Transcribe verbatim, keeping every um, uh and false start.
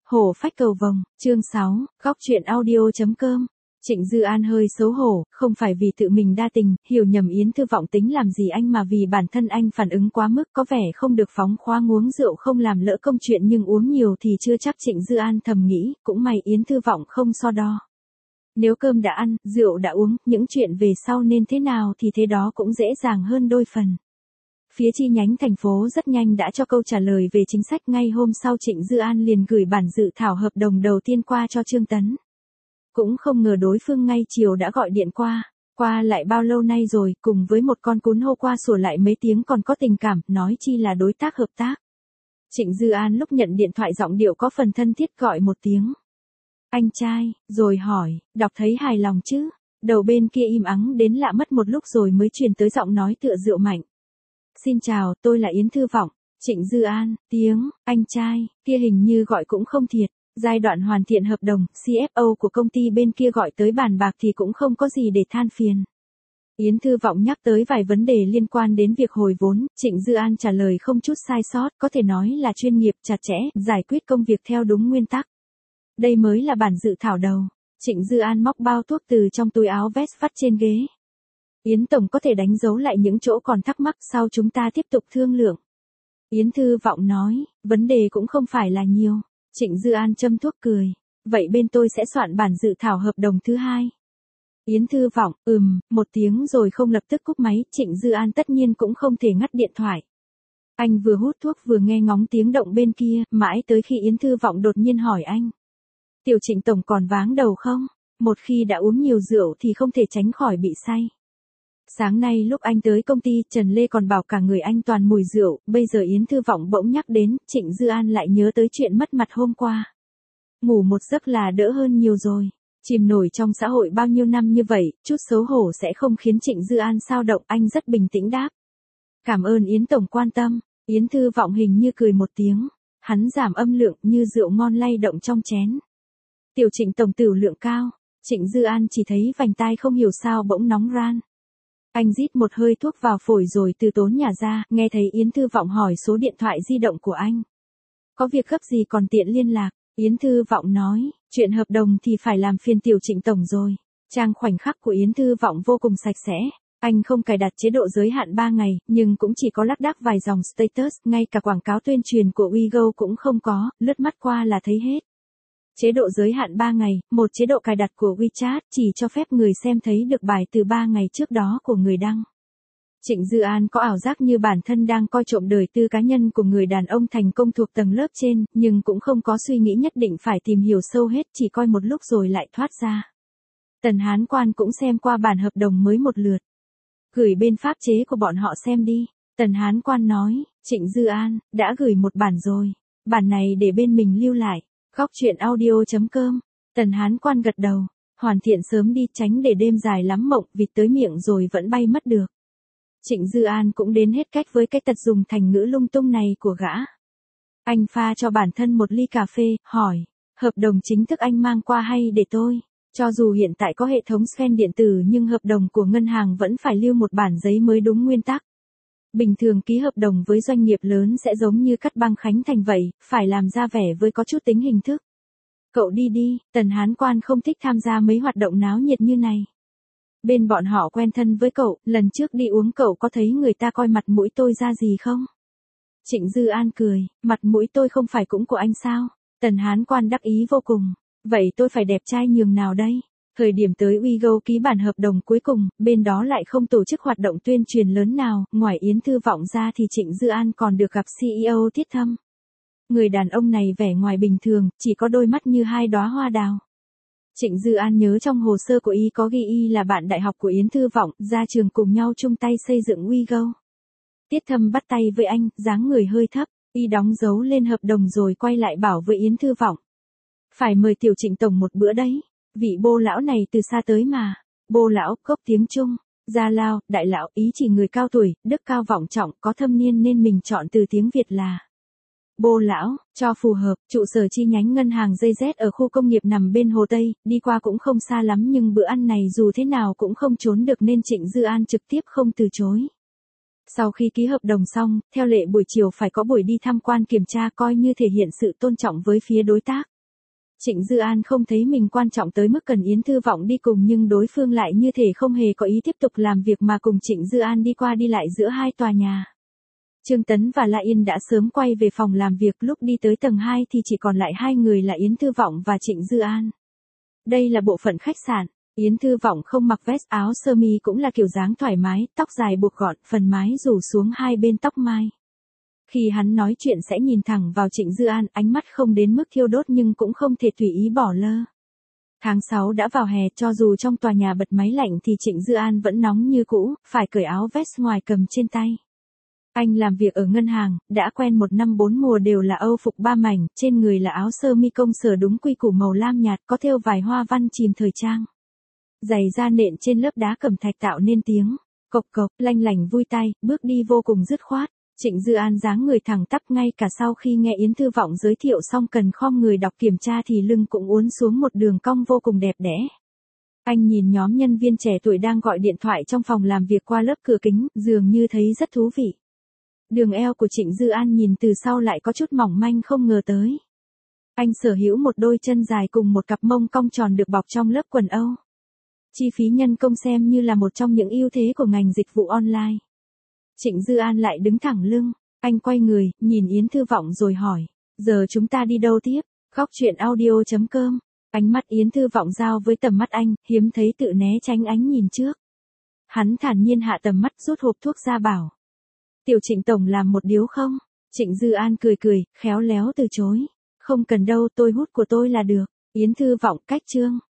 Hổ phách cầu vồng, chương sáu, góc truyện audio.com. Trịnh Dư An hơi xấu hổ, không phải vì tự mình đa tình, hiểu nhầm Yến Thư Vọng tính làm gì anh mà vì bản thân anh phản ứng quá mức có vẻ không được phóng khoáng, uống rượu không làm lỡ công chuyện nhưng uống nhiều thì chưa chắc. Trịnh Dư An thầm nghĩ, cũng may Yến Thư Vọng không so đo. Nếu cơm đã ăn, rượu đã uống, những chuyện về sau nên thế nào thì thế đó cũng dễ dàng hơn đôi phần. Phía chi nhánh thành phố rất nhanh đã cho câu trả lời về chính sách. Ngay hôm sau Trịnh Dư An liền gửi bản dự thảo hợp đồng đầu tiên qua cho Trương Tấn. Cũng không ngờ đối phương ngay chiều đã gọi điện qua. Qua lại bao lâu nay rồi, cùng với một con cún hô qua sủa lại mấy tiếng còn có tình cảm, nói chi là đối tác hợp tác. Trịnh Dư An lúc nhận điện thoại giọng điệu có phần thân thiết gọi một tiếng. Anh trai, rồi hỏi, đọc thấy hài lòng chứ? Đầu bên kia im ắng đến lạ mất một lúc rồi mới truyền tới giọng nói tựa rượu mạnh. Xin chào, tôi là Yến Thư Vọng. Trịnh Dư An, tiếng, anh trai, kia hình như gọi cũng không thiệt. Giai đoạn hoàn thiện hợp đồng, xê ép ô của công ty bên kia gọi tới bàn bạc thì cũng không có gì để than phiền. Yến Thư Vọng nhắc tới vài vấn đề liên quan đến việc hồi vốn, Trịnh Dư An trả lời không chút sai sót, có thể nói là chuyên nghiệp, chặt chẽ, giải quyết công việc theo đúng nguyên tắc. Đây mới là bản dự thảo đầu. Trịnh Dư An móc bao thuốc từ trong túi áo vest vắt trên ghế. Yến Tổng có thể đánh dấu lại những chỗ còn thắc mắc sau chúng ta tiếp tục thương lượng. Yến Thư Vọng nói, vấn đề cũng không phải là nhiều. Trịnh Dư An châm thuốc cười. Vậy bên tôi sẽ soạn bản dự thảo hợp đồng thứ hai. Yến Thư Vọng, ừm, một tiếng rồi không lập tức cúp máy. Trịnh Dư An tất nhiên cũng không thể ngắt điện thoại. Anh vừa hút thuốc vừa nghe ngóng tiếng động bên kia, mãi tới khi Yến Thư Vọng đột nhiên hỏi anh. Tiểu Trịnh Tổng còn váng đầu không? Một khi đã uống nhiều rượu thì không thể tránh khỏi bị say. Sáng nay lúc anh tới công ty, Trần Lê còn bảo cả người anh toàn mùi rượu, bây giờ Yến Thư Vọng bỗng nhắc đến, Trịnh Dư An lại nhớ tới chuyện mất mặt hôm qua. Ngủ một giấc là đỡ hơn nhiều rồi. Chìm nổi trong xã hội bao nhiêu năm như vậy, chút xấu hổ sẽ không khiến Trịnh Dư An xao động, anh rất bình tĩnh đáp. Cảm ơn Yến Tổng quan tâm. Yến Thư Vọng hình như cười một tiếng. Hắn giảm âm lượng như rượu ngon lay động trong chén. Tiểu Trịnh Tổng tửu lượng cao. Trịnh Dư An chỉ thấy vành tai không hiểu sao bỗng nóng ran. Anh rít một hơi thuốc vào phổi rồi từ tốn nhà ra, nghe thấy Yến Thư Vọng hỏi số điện thoại di động của anh. Có việc gấp gì còn tiện liên lạc, Yến Thư Vọng nói, chuyện hợp đồng thì phải làm phiền Tiểu Trịnh Tổng rồi. Trang khoảnh khắc của Yến Thư Vọng vô cùng sạch sẽ. Anh không cài đặt chế độ giới hạn ba ngày, nhưng cũng chỉ có lác đác vài dòng status, ngay cả quảng cáo tuyên truyền của WeGo cũng không có, lướt mắt qua là thấy hết. Chế độ giới hạn ba ngày, một chế độ cài đặt của WeChat chỉ cho phép người xem thấy được bài từ ba ngày trước đó của người đăng. Trịnh Dư An có ảo giác như bản thân đang coi trộm đời tư cá nhân của người đàn ông thành công thuộc tầng lớp trên, nhưng cũng không có suy nghĩ nhất định phải tìm hiểu sâu hết, chỉ coi một lúc rồi lại thoát ra. Tần Hán Quan cũng xem qua bản hợp đồng mới một lượt. Gửi bên pháp chế của bọn họ xem đi. Tần Hán Quan nói, Trịnh Dư An, đã gửi một bản rồi. Bản này để bên mình lưu lại. Góc truyện audio.com. Tần Hán Quan gật đầu. Hoàn thiện sớm đi, tránh để đêm dài lắm mộng, vịt tới miệng rồi vẫn bay mất được. Trịnh Dư An cũng đến hết cách với cái tật dùng thành ngữ lung tung này của gã. Anh pha cho bản thân một ly cà phê, hỏi, hợp đồng chính thức anh mang qua hay để tôi? Cho dù hiện tại có hệ thống scan điện tử nhưng hợp đồng của ngân hàng vẫn phải lưu một bản giấy mới đúng nguyên tắc. Bình thường ký hợp đồng với doanh nghiệp lớn sẽ giống như cắt băng khánh thành vậy, phải làm ra vẻ với có chút tính hình thức. Cậu đi đi, Tần Hán Quan không thích tham gia mấy hoạt động náo nhiệt như này. Bên bọn họ quen thân với cậu, lần trước đi uống cậu có thấy người ta coi mặt mũi tôi ra gì không? Trịnh Dư An cười, mặt mũi tôi không phải cũng của anh sao? Tần Hán Quan đắc ý vô cùng. Vậy tôi phải đẹp trai nhường nào đây? Thời điểm tới WeGo ký bản hợp đồng cuối cùng, bên đó lại không tổ chức hoạt động tuyên truyền lớn nào, ngoài Yến Thư Vọng ra thì Trịnh Dư An còn được gặp xê e ô Tiết Thâm. Người đàn ông này vẻ ngoài bình thường, chỉ có đôi mắt như hai đóa hoa đào. Trịnh Dư An nhớ trong hồ sơ của y có ghi y là bạn đại học của Yến Thư Vọng, ra trường cùng nhau chung tay xây dựng WeGo. Tiết Thâm bắt tay với anh, dáng người hơi thấp, y đóng dấu lên hợp đồng rồi quay lại bảo với Yến Thư Vọng. Phải mời Tiểu Trịnh Tổng một bữa đấy. Vị Bô lão này từ xa tới mà. Bô lão, gốc tiếng Trung. Gia Lao, đại lão, ý chỉ người cao tuổi, đức cao vọng trọng, có thâm niên nên mình chọn từ tiếng Việt là Bô lão, cho phù hợp. Trụ sở chi nhánh ngân hàng dây dét ở khu công nghiệp nằm bên Hồ Tây, đi qua cũng không xa lắm nhưng bữa ăn này dù thế nào cũng không trốn được nên Trịnh Dư An trực tiếp không từ chối. Sau khi ký hợp đồng xong, theo lệ buổi chiều phải có buổi đi tham quan kiểm tra coi như thể hiện sự tôn trọng với phía đối tác. Trịnh Dư An không thấy mình quan trọng tới mức cần Yến Thư Vọng đi cùng, nhưng đối phương lại như thể không hề có ý tiếp tục làm việc mà cùng Trịnh Dư An đi qua đi lại giữa hai tòa nhà. Trương Tấn và La Yên đã sớm quay về phòng làm việc, lúc đi tới tầng hai thì chỉ còn lại hai người là Yến Thư Vọng và Trịnh Dư An. Đây là bộ phận khách sạn. Yến Thư Vọng không mặc vest áo sơ mi, cũng là kiểu dáng thoải mái, tóc dài buộc gọn, phần mái rủ xuống hai bên tóc mai. Khi hắn nói chuyện sẽ nhìn thẳng vào Trịnh Dư An, ánh mắt không đến mức thiêu đốt nhưng cũng không thể tùy ý bỏ lơ. Tháng sáu đã vào hè, cho dù trong tòa nhà bật máy lạnh thì Trịnh Dư An vẫn nóng như cũ, phải cởi áo vest ngoài cầm trên tay. Anh làm việc ở ngân hàng, đã quen một năm bốn mùa đều là Âu phục ba mảnh, trên người là áo sơ mi công sở đúng quy củ màu lam nhạt, có thêu vài hoa văn chìm thời trang. Giày da nện trên lớp đá cẩm thạch tạo nên tiếng cộc cộc, lanh lành vui tai, bước đi vô cùng dứt khoát. Trịnh Dư An dáng người thẳng tắp, ngay cả sau khi nghe Yến Thư Vọng giới thiệu xong cần khom người đọc kiểm tra thì lưng cũng uốn xuống một đường cong vô cùng đẹp đẽ. Anh nhìn nhóm nhân viên trẻ tuổi đang gọi điện thoại trong phòng làm việc qua lớp cửa kính, dường như thấy rất thú vị. Đường eo của Trịnh Dư An nhìn từ sau lại có chút mỏng manh, không ngờ tới. Anh sở hữu một đôi chân dài cùng một cặp mông cong tròn được bọc trong lớp quần Âu. Chi phí nhân công xem như là một trong những ưu thế của ngành dịch vụ online. Trịnh Dư An lại đứng thẳng lưng, anh quay người, nhìn Yến Thư Vọng rồi hỏi, giờ chúng ta đi đâu tiếp? Góc truyện audio chấm com. Ánh mắt Yến Thư Vọng giao với tầm mắt anh, hiếm thấy tự né tránh ánh nhìn trước. Hắn thản nhiên hạ tầm mắt, rút hộp thuốc ra bảo. Tiểu Trịnh tổng làm một điếu không? Trịnh Dư An cười cười, khéo léo từ chối. Không cần đâu, tôi hút của tôi là được. Yến Thư Vọng cách chương.